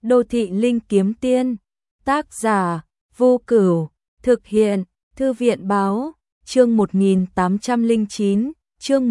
Đô thị linh kiếm tiên, tác giả Vô Cửu, thực hiện Thư viện báo, chương 1809, chương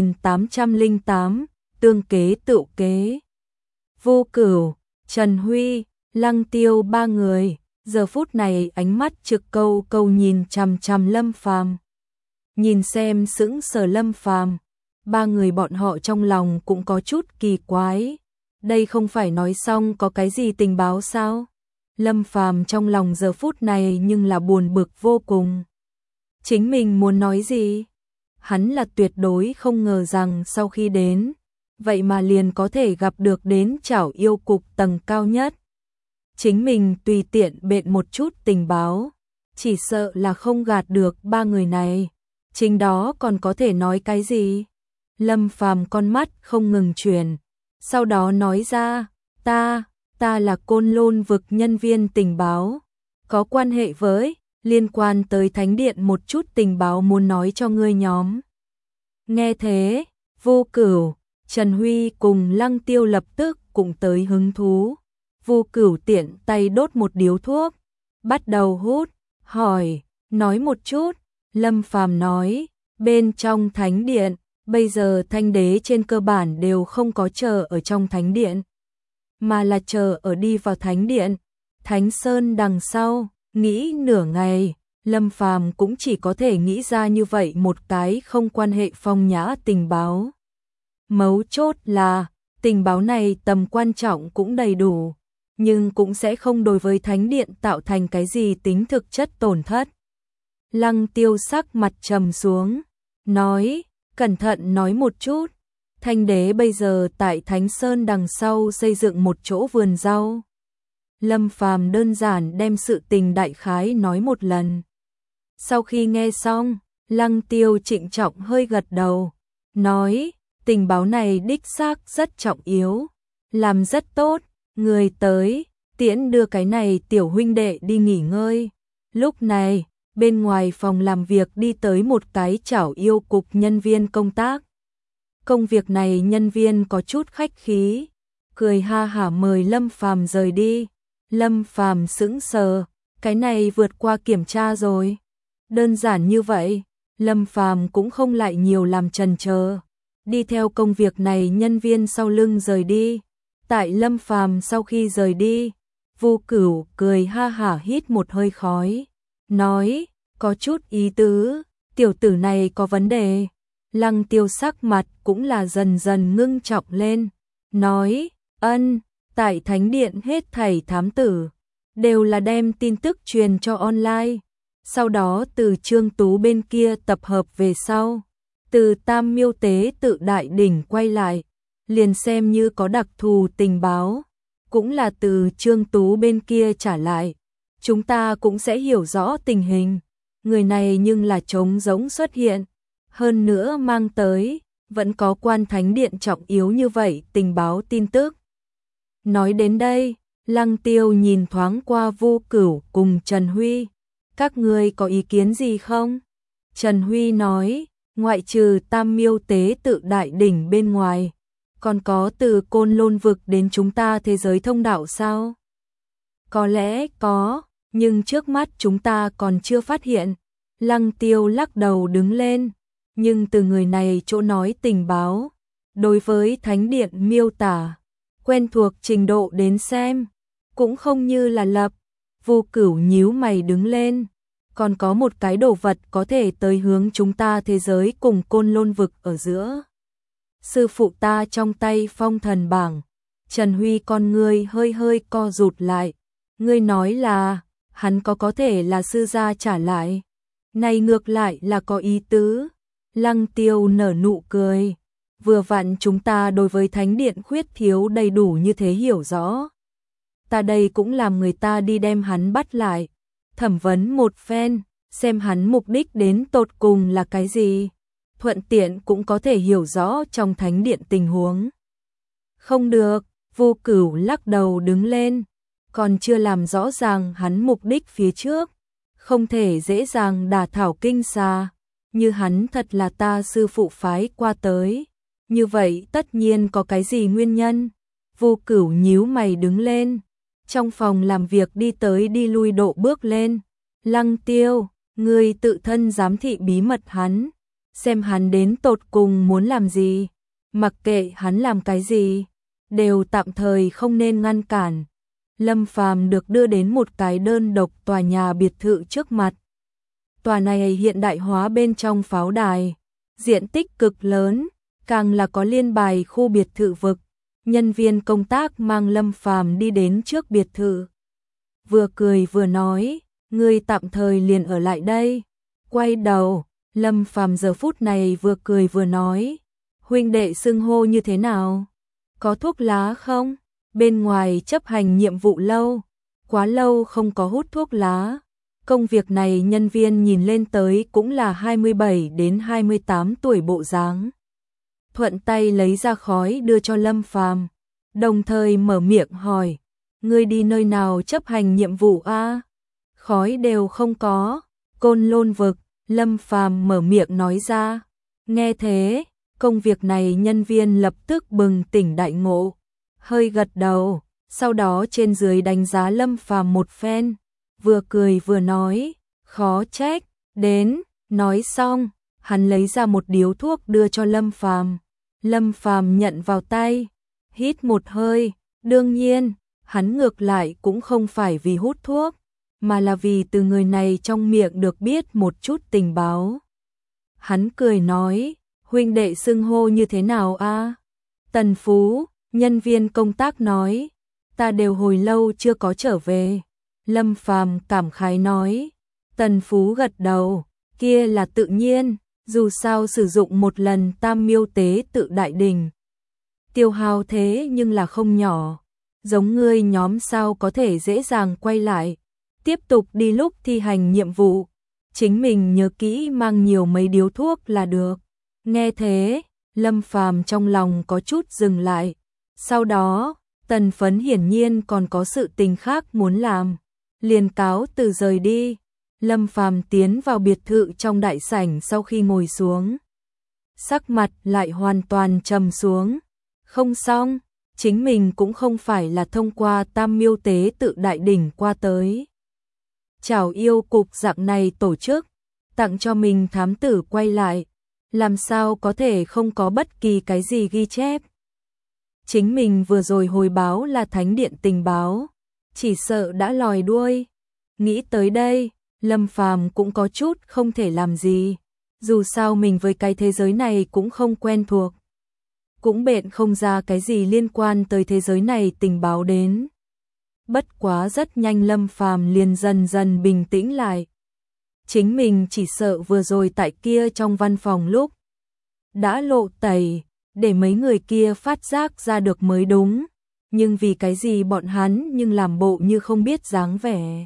1808, tương kế tựu kế. Vô Cửu, Trần Huy, Lăng Tiêu ba người, giờ phút này ánh mắt trực câu câu nhìn chằm chằm Lâm Phàm. Nhìn xem sững sờ Lâm Phàm, ba người bọn họ trong lòng cũng có chút kỳ quái. Đây không phải nói xong có cái gì tình báo sao? Lâm Phàm trong lòng giờ phút này nhưng là buồn bực vô cùng. Chính mình muốn nói gì? Hắn là tuyệt đối không ngờ rằng sau khi đến, vậy mà liền có thể gặp được đến Trảo Yêu Cục tầng cao nhất. Chính mình tùy tiện bện một chút tình báo, chỉ sợ là không gạt được ba người này. Chính đó còn có thể nói cái gì? Lâm Phàm con mắt không ngừng chuyển, sau đó nói ra, ta là Côn Lôn vực nhân viên tình báo, có quan hệ với, liên quan tới Thánh Điện một chút tình báo muốn nói cho ngươi nhóm. Nghe thế, Vô Cửu, Trần Huy cùng Lăng Tiêu lập tức cũng tới hứng thú. Vô Cửu tiện tay đốt một điếu thuốc, bắt đầu hút, hỏi, nói một chút. Lâm Phàm nói, bên trong Thánh Điện, bây giờ Thanh Đế trên cơ bản đều không có chờ ở trong Thánh Điện, mà là chờ ở đi vào Thánh Điện, Thánh Sơn đằng sau. Nghĩ nửa ngày, Lâm Phàm cũng chỉ có thể nghĩ ra như vậy một cái không quan hệ phong nhã tình báo. Mấu chốt là, tình báo này tầm quan trọng cũng đầy đủ, nhưng cũng sẽ không đối với Thánh Điện tạo thành cái gì tính thực chất tổn thất. Lăng Tiêu sắc mặt trầm xuống, nói, cẩn thận nói một chút. Thanh Đế bây giờ tại Thánh Sơn đằng sau xây dựng một chỗ vườn rau. Lâm Phàm đơn giản đem sự tình đại khái nói một lần. Sau khi nghe xong, Lăng Tiêu trịnh trọng hơi gật đầu, nói, tình báo này đích xác rất trọng yếu, làm rất tốt, người tới, tiễn đưa cái này tiểu huynh đệ đi nghỉ ngơi. Lúc này, bên ngoài phòng làm việc đi tới một cái Trảo Yêu Cục nhân viên công tác. Công việc này nhân viên có chút khách khí, cười ha hả mời Lâm Phàm rời đi. Lâm Phàm sững sờ, cái này vượt qua kiểm tra rồi. Đơn giản như vậy, Lâm Phàm cũng không lại nhiều làm chần chờ, đi theo công việc này nhân viên sau lưng rời đi. Tại Lâm Phàm sau khi rời đi, Vô Cửu cười ha hả hít một hơi khói, nói, có chút ý tứ, tiểu tử này có vấn đề. Lăng Tiêu sắc mặt cũng là dần dần ngưng trọng lên, nói, tại Thánh Điện hết thảy thám tử, đều là đem tin tức truyền cho online, sau đó từ Trương Tú bên kia tập hợp về sau, từ Tam Miêu Tế Tự Đại Đỉnh quay lại, liền xem như có đặc thù tình báo, cũng là từ Trương Tú bên kia trả lại, chúng ta cũng sẽ hiểu rõ tình hình. Người này nhưng là trống rỗng xuất hiện, hơn nữa mang tới, vẫn có quan Thánh Điện trọng yếu như vậy tình báo tin tức. Nói đến đây, Lăng Tiêu nhìn thoáng qua Vô Cửu cùng Trần Huy, các ngươi có ý kiến gì không? Trần Huy nói, ngoại trừ Tam Miêu Tế Tự Đại Đỉnh bên ngoài, còn có từ Côn Lôn vực đến chúng ta thế giới thông đạo sao? Có lẽ có, nhưng trước mắt chúng ta còn chưa phát hiện. Lăng Tiêu lắc đầu đứng lên, nhưng từ người này chỗ nói tình báo, đối với Thánh Điện miêu tả, quen thuộc trình độ đến xem, cũng không như là lập. Vô Cửu nhíu mày đứng lên, còn có một cái đồ vật có thể tới hướng chúng ta thế giới cùng Côn Lôn vực ở giữa. Sư phụ ta trong tay phong thần bảng. Trần Huy con ngươi hơi hơi co rụt lại, ngươi nói là, hắn có thể là sư gia trả lại. Này ngược lại là có ý tứ. Lăng Tiêu nở nụ cười, vừa vặn chúng ta đối với Thánh Điện khuyết thiếu đầy đủ như thế hiểu rõ. Ta đây cũng làm người ta đi đem hắn bắt lại, thẩm vấn một phen, xem hắn mục đích đến tột cùng là cái gì, thuận tiện cũng có thể hiểu rõ trong Thánh Điện tình huống. Không được, Vô Cửu lắc đầu đứng lên, còn chưa làm rõ ràng hắn mục đích phía trước, không thể dễ dàng đả thảo kinh xà. Như hắn thật là ta sư phụ phái qua tới, như vậy tất nhiên có cái gì nguyên nhân. Vô Cửu nhíu mày đứng lên, trong phòng làm việc đi tới đi lui độ bước lên. Lăng Tiêu, ngươi tự thân giám thị bí mật hắn, xem hắn đến tột cùng muốn làm gì, mặc kệ hắn làm cái gì, đều tạm thời không nên ngăn cản. Lâm Phàm được đưa đến một cái đơn độc tòa nhà biệt thự trước mặt. Tòa này hiện đại hóa bên trong pháo đài, diện tích cực lớn, càng là có liên bài khu biệt thự vực. Nhân viên công tác mang Lâm Phàm đi đến trước biệt thự. Vừa cười vừa nói, ngươi tạm thời liền ở lại đây. Quay đầu, Lâm Phàm giờ phút này vừa cười vừa nói, huynh đệ xưng hô như thế nào? Có thuốc lá không? Bên ngoài chấp hành nhiệm vụ lâu, quá lâu không có hút thuốc lá. Công việc này nhân viên nhìn lên tới cũng là 27 đến 28 tuổi bộ dáng. Thuận tay lấy ra khói đưa cho Lâm Phàm, đồng thời mở miệng hỏi, ngươi đi nơi nào chấp hành nhiệm vụ a? Khói đều không có. Côn Lôn vực. Lâm Phàm mở miệng nói ra. Nghe thế, công việc này nhân viên lập tức bừng tỉnh đại ngộ, hơi gật đầu, sau đó trên dưới đánh giá Lâm Phàm một phen, vừa cười vừa nói, khó trách, đến. Nói xong, hắn lấy ra một điếu thuốc đưa cho Lâm Phàm. Lâm Phàm nhận vào tay, hít một hơi, đương nhiên, hắn ngược lại cũng không phải vì hút thuốc, mà là vì từ người này trong miệng được biết một chút tình báo. Hắn cười nói, huynh đệ xưng hô như thế nào a? Tần Phú, nhân viên công tác nói, ta đều hồi lâu chưa có trở về. Lâm Phàm cảm khái nói, Tần Phú gật đầu, kia là tự nhiên, dù sao sử dụng một lần Tam Miêu Tế Tự Đại Đình. Tiêu hao thế nhưng là không nhỏ, giống ngươi nhóm sao có thể dễ dàng quay lại, tiếp tục đi lúc thi hành nhiệm vụ, chính mình nhớ kỹ mang nhiều mấy điếu thuốc là được. Nghe thế, Lâm Phàm trong lòng có chút dừng lại, sau đó, Tần Phấn hiển nhiên còn có sự tình khác muốn làm, liền cáo từ rời đi. Lâm Phàm tiến vào biệt thự trong đại sảnh sau khi ngồi xuống, sắc mặt lại hoàn toàn trầm xuống. Không xong, chính mình cũng không phải là thông qua Tam Miêu Tế Tự Đại Đỉnh qua tới. Chào yêu cục dạng này tổ chức, tặng cho mình thám tử quay lại, làm sao có thể không có bất kỳ cái gì ghi chép. Chính mình vừa rồi hồi báo là Thánh Điện tình báo, chỉ sợ đã lòi đuôi. Nghĩ tới đây, Lâm Phàm cũng có chút không thể làm gì, dù sao mình với cái thế giới này cũng không quen thuộc, cũng bện không ra cái gì liên quan tới thế giới này tình báo đến. Bất quá rất nhanh Lâm Phàm liền dần dần bình tĩnh lại. Chính mình chỉ sợ vừa rồi tại kia trong văn phòng lúc đã lộ tẩy, để mấy người kia phát giác ra được mới đúng, nhưng vì cái gì bọn hắn nhưng làm bộ như không biết dáng vẻ.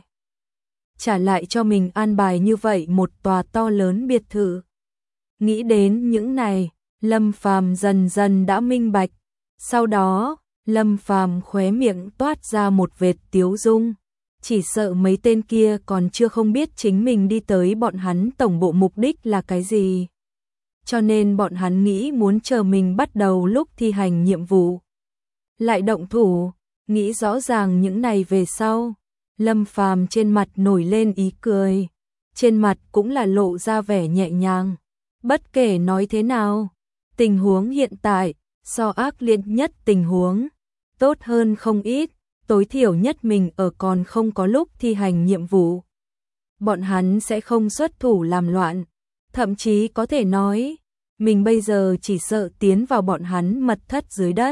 Trả lại cho mình an bài như vậy một tòa to lớn biệt thự. Nghĩ đến những này, Lâm Phàm dần dần đã minh bạch. Sau đó, Lâm Phàm khóe miệng toát ra một vệt tiếu dung. Chỉ sợ mấy tên kia còn chưa không biết chính mình đi tới bọn hắn tổng bộ mục đích là cái gì. Cho nên bọn hắn nghĩ muốn chờ mình bắt đầu lúc thi hành nhiệm vụ lại động thủ. Nghĩ rõ ràng những này về sau, Lâm Phàm trên mặt nổi lên ý cười, trên mặt cũng là lộ ra vẻ nhẹ nhàng. Bất kể nói thế nào, tình huống hiện tại so ác liệt nhất tình huống tốt hơn không ít, tối thiểu nhất mình ở còn không có lúc thi hành nhiệm vụ, bọn hắn sẽ không xuất thủ làm loạn, thậm chí có thể nói, mình bây giờ chỉ sợ tiến vào bọn hắn mật thất dưới đất,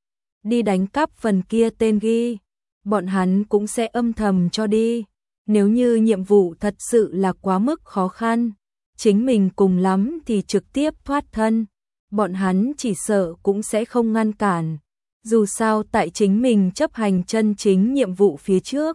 đi đánh cắp phần kia tên ghi, bọn hắn cũng sẽ âm thầm cho đi. Nếu như nhiệm vụ thật sự là quá mức khó khăn, chính mình cùng lắm thì trực tiếp thoát thân, bọn hắn chỉ sợ cũng sẽ không ngăn cản. Dù sao tại chính mình chấp hành chân chính nhiệm vụ phía trước,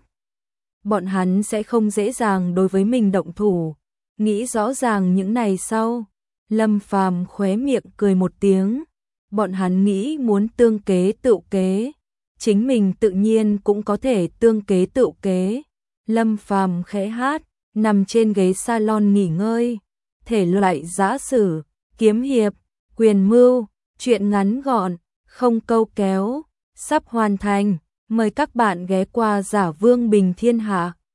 bọn hắn sẽ không dễ dàng đối với mình động thủ. Nghĩ rõ ràng những này sau, Lâm Phàm khóe miệng cười một tiếng. Bọn hắn nghĩ muốn tương kế tự kế, chính mình tự nhiên cũng có thể tương kế tự kế. Lâm Phàm khẽ hát, nằm trên ghế salon nghỉ ngơi. Thể loại giã sử, kiếm hiệp, quyền mưu, truyện ngắn gọn, không câu kéo, sắp hoàn thành. Mời các bạn ghé qua Giả Vương Bình Thiên Hạ.